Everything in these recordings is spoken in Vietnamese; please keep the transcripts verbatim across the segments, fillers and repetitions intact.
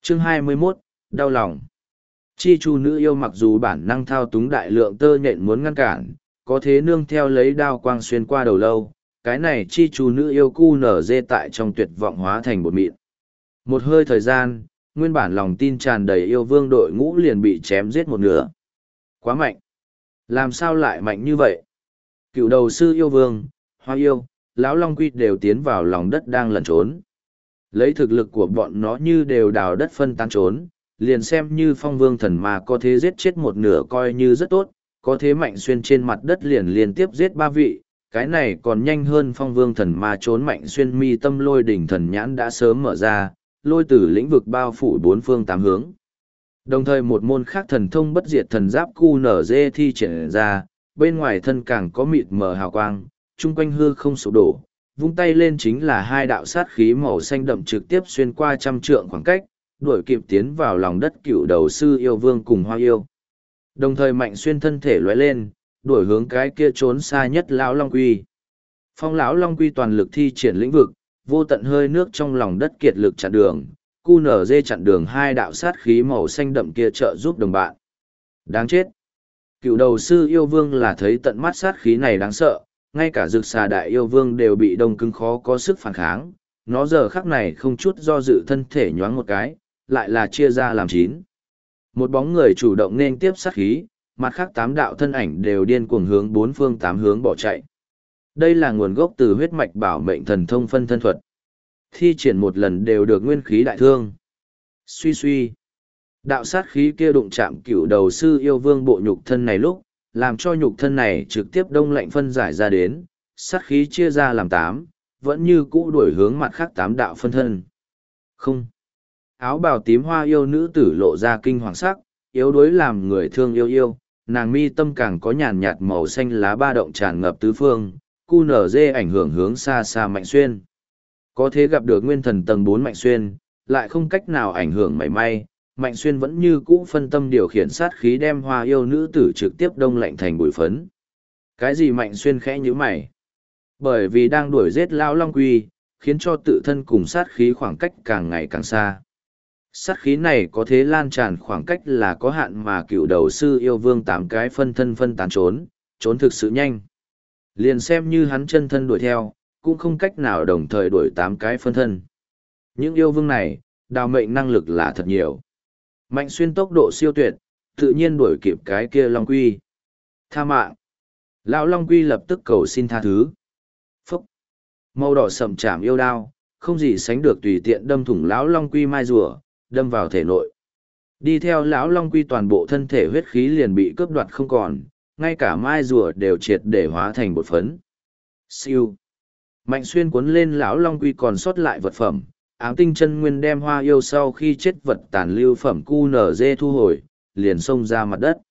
Chương hai mươi mốt, đau lòng. Chi chu nữ yêu mặc dù bản năng thao túng đại lượng tơ nhện muốn ngăn cản, có thế nương theo lấy đao quang xuyên qua đầu lâu, cái này chi chu nữ yêu cu nở dê tại trong tuyệt vọng hóa thành bột mịn. Một hơi thời gian, nguyên bản lòng tin tràn đầy yêu vương đội ngũ liền bị chém giết một nửa. Quá mạnh. Làm sao lại mạnh như vậy? Cựu đầu sư yêu vương, hoa yêu, lão long quy đều tiến vào lòng đất đang lẩn trốn. Lấy thực lực của bọn nó như đều đào đất phân tán trốn, liền xem như phong vương thần ma có thế giết chết một nửa coi như rất tốt, có thế mạnh xuyên trên mặt đất liền liên tiếp giết ba vị, cái này còn nhanh hơn phong vương thần ma trốn mạnh xuyên mi tâm lôi đỉnh thần nhãn đã sớm mở ra, lôi từ lĩnh vực bao phủ bốn phương tám hướng. Đồng thời một môn khác thần thông bất diệt thần giáp cu nở dê thi triển ra, bên ngoài thân càng có mịt mờ hào quang, chung quanh hư không sụp đổ, vung tay lên chính là hai đạo sát khí màu xanh đậm trực tiếp xuyên qua trăm trượng khoảng cách, đuổi kịp tiến vào lòng đất cựu đầu sư yêu vương cùng hoa yêu. Đồng thời mạnh xuyên thân thể lóe lên, đuổi hướng cái kia trốn xa nhất lão long quy. Phong lão long quy toàn lực thi triển lĩnh vực, vô tận hơi nước trong lòng đất kiệt lực chặn đường, cu nở dê chặn đường hai đạo sát khí màu xanh đậm kia trợ giúp đồng bạn. Đáng chết! Cựu đầu sư yêu vương là thấy tận mắt sát khí này đáng sợ, ngay cả rực xà đại yêu vương đều bị đông cứng khó có sức phản kháng, nó giờ khắc này không chút do dự thân thể nhoáng một cái, lại là chia ra làm chín. Một bóng người chủ động nên tiếp sát khí, mặt khác tám đạo thân ảnh đều điên cuồng hướng bốn phương tám hướng bỏ chạy. Đây là nguồn gốc từ huyết mạch bảo mệnh thần thông phân thân thuật. Thi triển một lần đều được nguyên khí đại thương. Suy suy. Đạo sát khí kia đụng chạm cựu đầu sư yêu vương bộ nhục thân này lúc, làm cho nhục thân này trực tiếp đông lạnh phân giải ra đến, sát khí chia ra làm tám, vẫn như cũ đuổi hướng mặt khác tám đạo phân thân. Không. Áo bào tím hoa yêu nữ tử lộ ra kinh hoàng sắc, yếu đuối làm người thương yêu yêu, nàng mi tâm càng có nhàn nhạt màu xanh lá ba động tràn ngập tứ phương, cu nở dê ảnh hưởng hướng xa xa Mạnh Xuyên. Có thể gặp được nguyên thần tầng bốn Mạnh Xuyên, lại không cách nào ảnh hưởng mảy may, Mạnh Xuyên vẫn như cũ phân tâm điều khiển sát khí đem hoa yêu nữ tử trực tiếp đông lạnh thành bụi phấn. Cái gì Mạnh Xuyên khẽ nhíu mày? Bởi vì đang đuổi giết lão long quy, khiến cho tự thân cùng sát khí khoảng cách càng ngày càng xa. Sát khí này có thế lan tràn khoảng cách là có hạn mà cựu đầu sư yêu vương tám cái phân thân phân tán trốn, trốn thực sự nhanh. Liền xem như hắn chân thân đuổi theo, cũng không cách nào đồng thời đuổi tám cái phân thân. Những yêu vương này, đào mệnh năng lực là thật nhiều. Mạnh Xuyên tốc độ siêu tuyệt, tự nhiên đuổi kịp cái kia long quy. Tha mạng. Lão long quy lập tức cầu xin tha thứ. Phúc. Màu đỏ sậm chạm yêu đao, không gì sánh được tùy tiện đâm thủng lão long quy mai rùa, đâm vào thể nội. Đi theo lão long quy toàn bộ thân thể huyết khí liền bị cướp đoạt không còn, ngay cả mai rùa đều triệt để hóa thành bột phấn. Siêu. Mạnh Xuyên cuốn lên lão long quy còn sót lại vật phẩm, ám tinh chân nguyên đem hoa yêu sau khi chết vật tàn lưu phẩm cu nở dê thu hồi, liền xông ra mặt đất.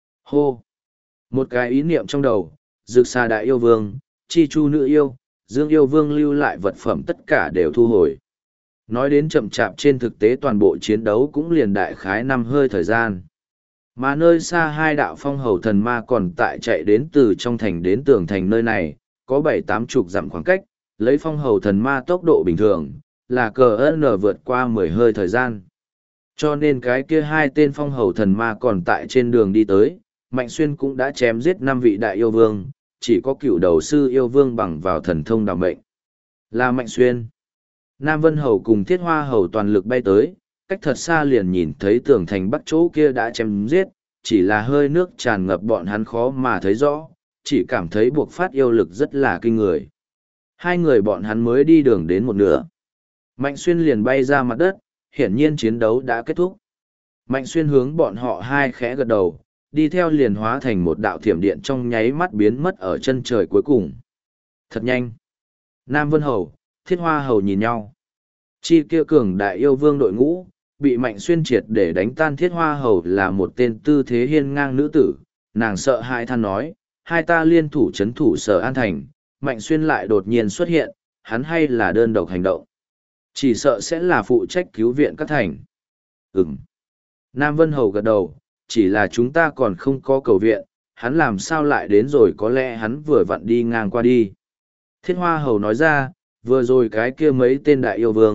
Hô! Một cái ý niệm trong đầu, rực xà đại yêu vương, chi chu nữ yêu, dương yêu vương lưu lại vật phẩm tất cả đều thu hồi. Nói đến chậm chạp trên thực tế toàn bộ chiến đấu cũng liền đại khái năm hơi thời gian. Mà nơi xa hai đạo phong hầu thần ma còn tại chạy đến từ trong thành đến tường thành nơi này, có bảy tám chục dặm khoảng cách, lấy phong hầu thần ma tốc độ bình thường, là cờ ơn vượt qua mười hơi thời gian. Cho nên cái kia hai tên phong hầu thần ma còn tại trên đường đi tới, Mạnh Xuyên cũng đã chém giết năm vị đại yêu vương, chỉ có cựu đầu sư yêu vương bằng vào thần thông đào mệnh. Là Mạnh Xuyên. Nam Vân Hầu cùng Thiết Hoa Hầu toàn lực bay tới, cách thật xa liền nhìn thấy tường thành bắc chỗ kia đã chém giết, chỉ là hơi nước tràn ngập bọn hắn khó mà thấy rõ, chỉ cảm thấy buộc phát yêu lực rất là kinh người. Hai người bọn hắn mới đi đường đến một nửa. Mạnh Xuyên liền bay ra mặt đất, hiển nhiên chiến đấu đã kết thúc. Mạnh Xuyên hướng bọn họ hai khẽ gật đầu, đi theo liền hóa thành một đạo thiểm điện trong nháy mắt biến mất ở chân trời cuối cùng. Thật nhanh. Nam Vân Hầu, Thiết Hoa Hầu nhìn nhau. Chi kia cường đại yêu vương đội ngũ, bị Mạnh Xuyên triệt để đánh tan. Thiết Hoa Hầu là một tên tư thế hiên ngang nữ tử, nàng sợ hãi than nói, hai ta liên thủ chấn thủ Sở An Thành, Mạnh Xuyên lại đột nhiên xuất hiện, hắn hay là đơn độc hành động. Chỉ sợ sẽ là phụ trách cứu viện các thành. Ừm. Nam Vân Hầu gật đầu, chỉ là chúng ta còn không có cầu viện, hắn làm sao lại đến rồi, có lẽ hắn vừa vặn đi ngang qua đi. Thiết Hoa Hầu nói ra, vừa rồi cái kia mấy tên đại yêu vương,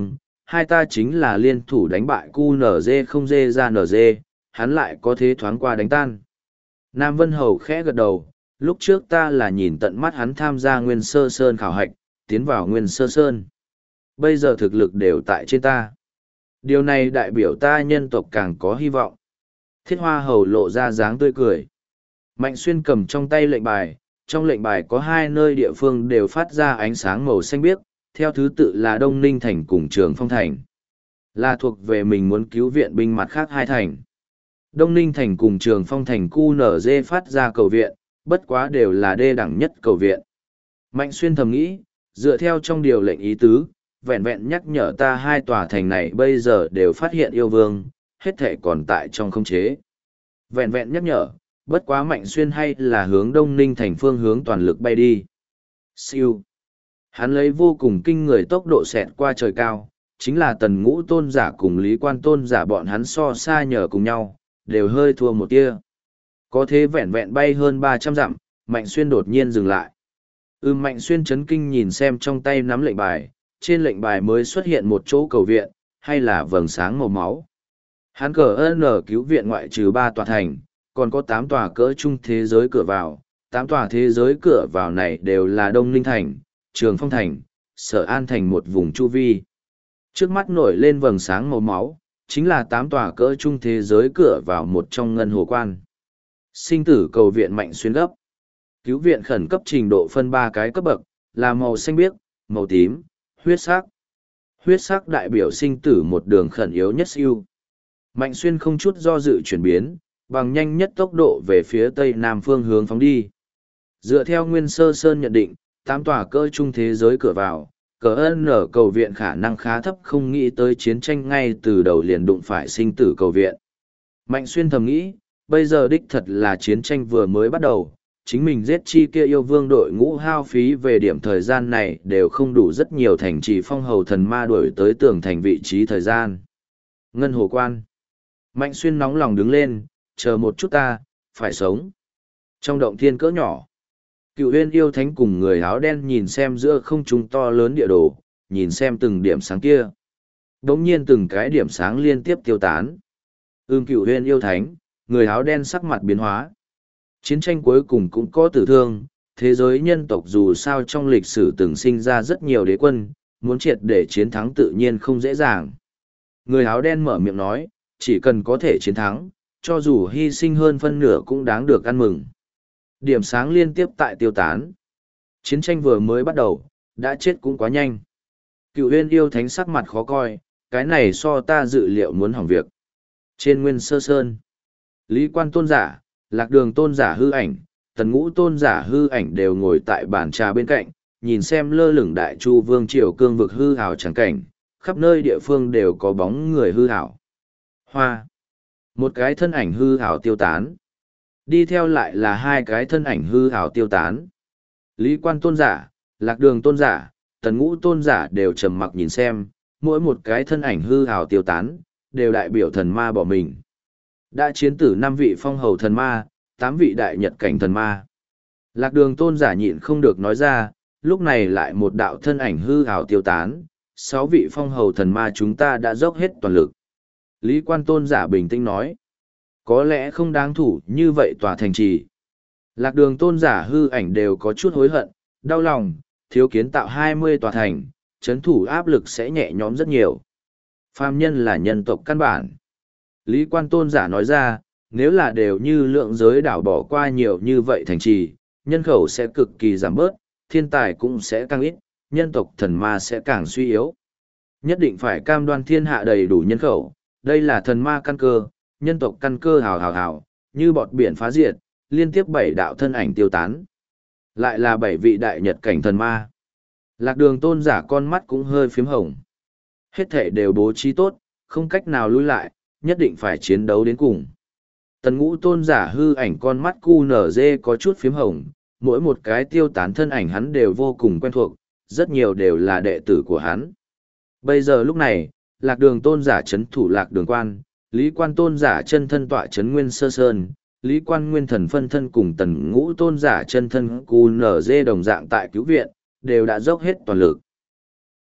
hai ta chính là liên thủ đánh bại cu nở dê không dê ra nở dê, hắn lại có thế thoáng qua đánh tan. Nam Vân Hầu khẽ gật đầu, lúc trước ta là nhìn tận mắt hắn tham gia Nguyên Sơ Sơn khảo hạch, tiến vào Nguyên Sơ Sơn. Bây giờ thực lực đều tại trên ta. Điều này đại biểu ta nhân tộc càng có hy vọng. Thiết Hoa Hầu lộ ra dáng tươi cười. Mạnh Xuyên cầm trong tay lệnh bài, trong lệnh bài có hai nơi địa phương đều phát ra ánh sáng màu xanh biếc, theo thứ tự là Đông Ninh Thành cùng Trường Phong Thành. Là thuộc về mình muốn cứu viện binh mặt khác hai thành. Đông Ninh Thành cùng Trường Phong Thành cu nở dê phát ra cầu viện, bất quá đều là đê đẳng nhất cầu viện. Mạnh Xuyên thầm nghĩ, dựa theo trong điều lệnh ý tứ, vẹn vẹn nhắc nhở ta hai tòa thành này bây giờ đều phát hiện yêu vương, hết thể còn tại trong khống chế. Vẹn vẹn nhắc nhở, bất quá Mạnh Xuyên hay là hướng Đông Ninh Thành phương hướng toàn lực bay đi. Siêu. Hắn lấy vô cùng kinh người tốc độ xẹt qua trời cao, chính là Tần Ngũ tôn giả cùng Lý Quan tôn giả bọn hắn so xa nhờ cùng nhau, đều hơi thua một tia. Có thế vẹn vẹn bay hơn ba trăm dặm, Mạnh Xuyên đột nhiên dừng lại. Ừ, Mạnh Xuyên chấn kinh nhìn xem trong tay nắm lệnh bài, trên lệnh bài mới xuất hiện một chỗ cầu viện, hay là vầng sáng màu máu. Hắn cờ ơn ở cứu viện ngoại trừ ba tòa thành, còn có tám tòa cỡ trung thế giới cửa vào, tám tòa thế giới cửa vào này đều là Đông Ninh Thành, Trường Phong Thành, Sở An Thành một vùng chu vi. Trước mắt nổi lên vầng sáng màu máu, chính là tám tòa cỡ trung thế giới cửa vào một trong ngân hồ quan. Sinh tử cầu viện Mạnh Xuyên gấp. Cứu viện khẩn cấp trình độ phân ba cái cấp bậc, là màu xanh biếc, màu tím, huyết sắc. Huyết sắc đại biểu sinh tử một đường khẩn yếu nhất siêu. Mạnh Xuyên không chút do dự chuyển biến, bằng nhanh nhất tốc độ về phía tây nam phương hướng phóng đi. Dựa theo Nguyên Sơ Sơn nhận định, tám tòa cỡ trung thế giới cửa vào, cờ ơn ở cầu viện khả năng khá thấp, không nghĩ tới chiến tranh ngay từ đầu liền đụng phải sinh tử cầu viện. Mạnh Xuyên thầm nghĩ, bây giờ đích thật là chiến tranh vừa mới bắt đầu, chính mình giết chi kia yêu vương đội ngũ hao phí về điểm thời gian này đều không đủ rất nhiều thành trì phong hầu thần ma đuổi tới tường thành vị trí thời gian. Ngân hồ quan. Mạnh Xuyên nóng lòng đứng lên, chờ một chút ta, phải sống. Trong động thiên cỡ nhỏ, Cựu Huyên yêu thánh cùng người áo đen nhìn xem giữa không trung to lớn địa đồ, nhìn xem từng điểm sáng kia. Đống nhiên từng cái điểm sáng liên tiếp tiêu tán. Ưm Cựu Huyên yêu thánh, người áo đen sắc mặt biến hóa. Chiến tranh cuối cùng cũng có tử thương, thế giới nhân tộc dù sao trong lịch sử từng sinh ra rất nhiều đế quân, muốn triệt để chiến thắng tự nhiên không dễ dàng. Người áo đen mở miệng nói, chỉ cần có thể chiến thắng, cho dù hy sinh hơn phân nửa cũng đáng được ăn mừng. Điểm sáng liên tiếp tại tiêu tán. Chiến tranh vừa mới bắt đầu, đã chết cũng quá nhanh. Cựu Huyên yêu thánh sắc mặt khó coi, cái này so ta dự liệu muốn hỏng việc. Trên Nguyên Sơ Sơn, Lý Quan tôn giả, Lạc Đường tôn giả hư ảnh, Tần Ngũ tôn giả hư ảnh đều ngồi tại bàn trà bên cạnh, nhìn xem lơ lửng đại chu vương triều cương vực hư hào chẳng cảnh, khắp nơi địa phương đều có bóng người hư hảo. Hoa. Một cái thân ảnh hư hảo tiêu tán. Đi theo lại là hai cái thân ảnh hư hảo tiêu tán. Lý Quan tôn giả, Lạc Đường tôn giả, Tần Ngũ tôn giả đều trầm mặc nhìn xem, mỗi một cái thân ảnh hư hảo tiêu tán, đều đại biểu thần ma bỏ mình. Đã chiến tử năm vị phong hầu thần ma, tám vị đại nhật cảnh thần ma. Lạc Đường tôn giả nhịn không được nói ra, lúc này lại một đạo thân ảnh hư hảo tiêu tán, sáu vị phong hầu thần ma chúng ta đã dốc hết toàn lực. Lý Quan tôn giả bình tĩnh nói, có lẽ không đáng thủ như vậy tòa thành trì. Lạc Đường tôn giả hư ảnh đều có chút hối hận, đau lòng, thiếu kiến tạo hai mươi tòa thành, chấn thủ áp lực sẽ nhẹ nhõm rất nhiều. Phàm nhân là nhân tộc căn bản. Lý Quan tôn giả nói ra, nếu là đều như lượng giới đảo bỏ qua nhiều như vậy thành trì, nhân khẩu sẽ cực kỳ giảm bớt, thiên tài cũng sẽ càng ít, nhân tộc thần ma sẽ càng suy yếu. Nhất định phải cam đoan thiên hạ đầy đủ nhân khẩu, đây là thần ma căn cơ, nhân tộc căn cơ hào hào hào, như bọt biển phá diệt, liên tiếp bảy đạo thân ảnh tiêu tán. Lại là bảy vị đại nhật cảnh thần ma. Lạc Đường tôn giả con mắt cũng hơi phím hồng. Hết thể đều bố trí tốt, không cách nào lui lại, nhất định phải chiến đấu đến cùng. Tần Ngũ tôn giả hư ảnh con mắt cu nở dê có chút phím hồng, mỗi một cái tiêu tán thân ảnh hắn đều vô cùng quen thuộc, rất nhiều đều là đệ tử của hắn. Bây giờ lúc này, Lạc Đường tôn giả chấn thủ Lạc Đường quan, Lý Quan tôn giả chân thân tọa chấn Nguyên Sơ Sơn, Lý Quan nguyên thần phân thân cùng Tần Ngũ tôn giả chân thân cu nở dê đồng dạng tại cứu viện, đều đã dốc hết toàn lực.